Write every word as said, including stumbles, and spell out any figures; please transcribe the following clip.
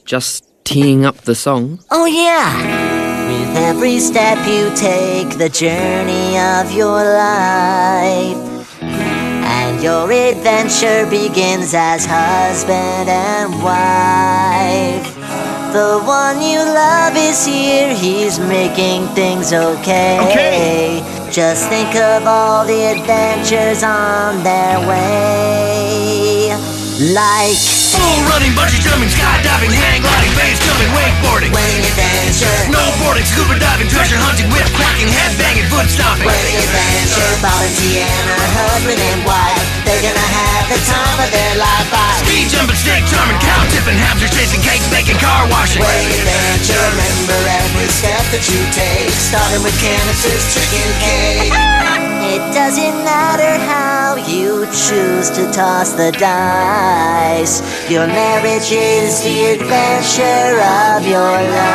just teeing up the song. Oh yeah! With every step you take, the journey of your life, and your adventure begins as husband and wife. The one you love is here, he's making things okay. Okay. Just think of all the adventures on their way. Like bull running, bungee jumping, skydiving, hang gliding, base jumping, wakeboarding, wedding adventure, snowboarding, scuba diving, treasure hunting, whip cracking, head banging, foot stomping. wedding adventure, Valentina and her husband and wife, they're gonna have the time of their life. By Ski jumping, snake charming, cow tipping, hamsters chasing, cake baking, car washing. wedding adventure, remember every step that you take, starting with canisters, chicken cake. It doesn't matter how you choose to toss the dice, your marriage is the adventure of your life.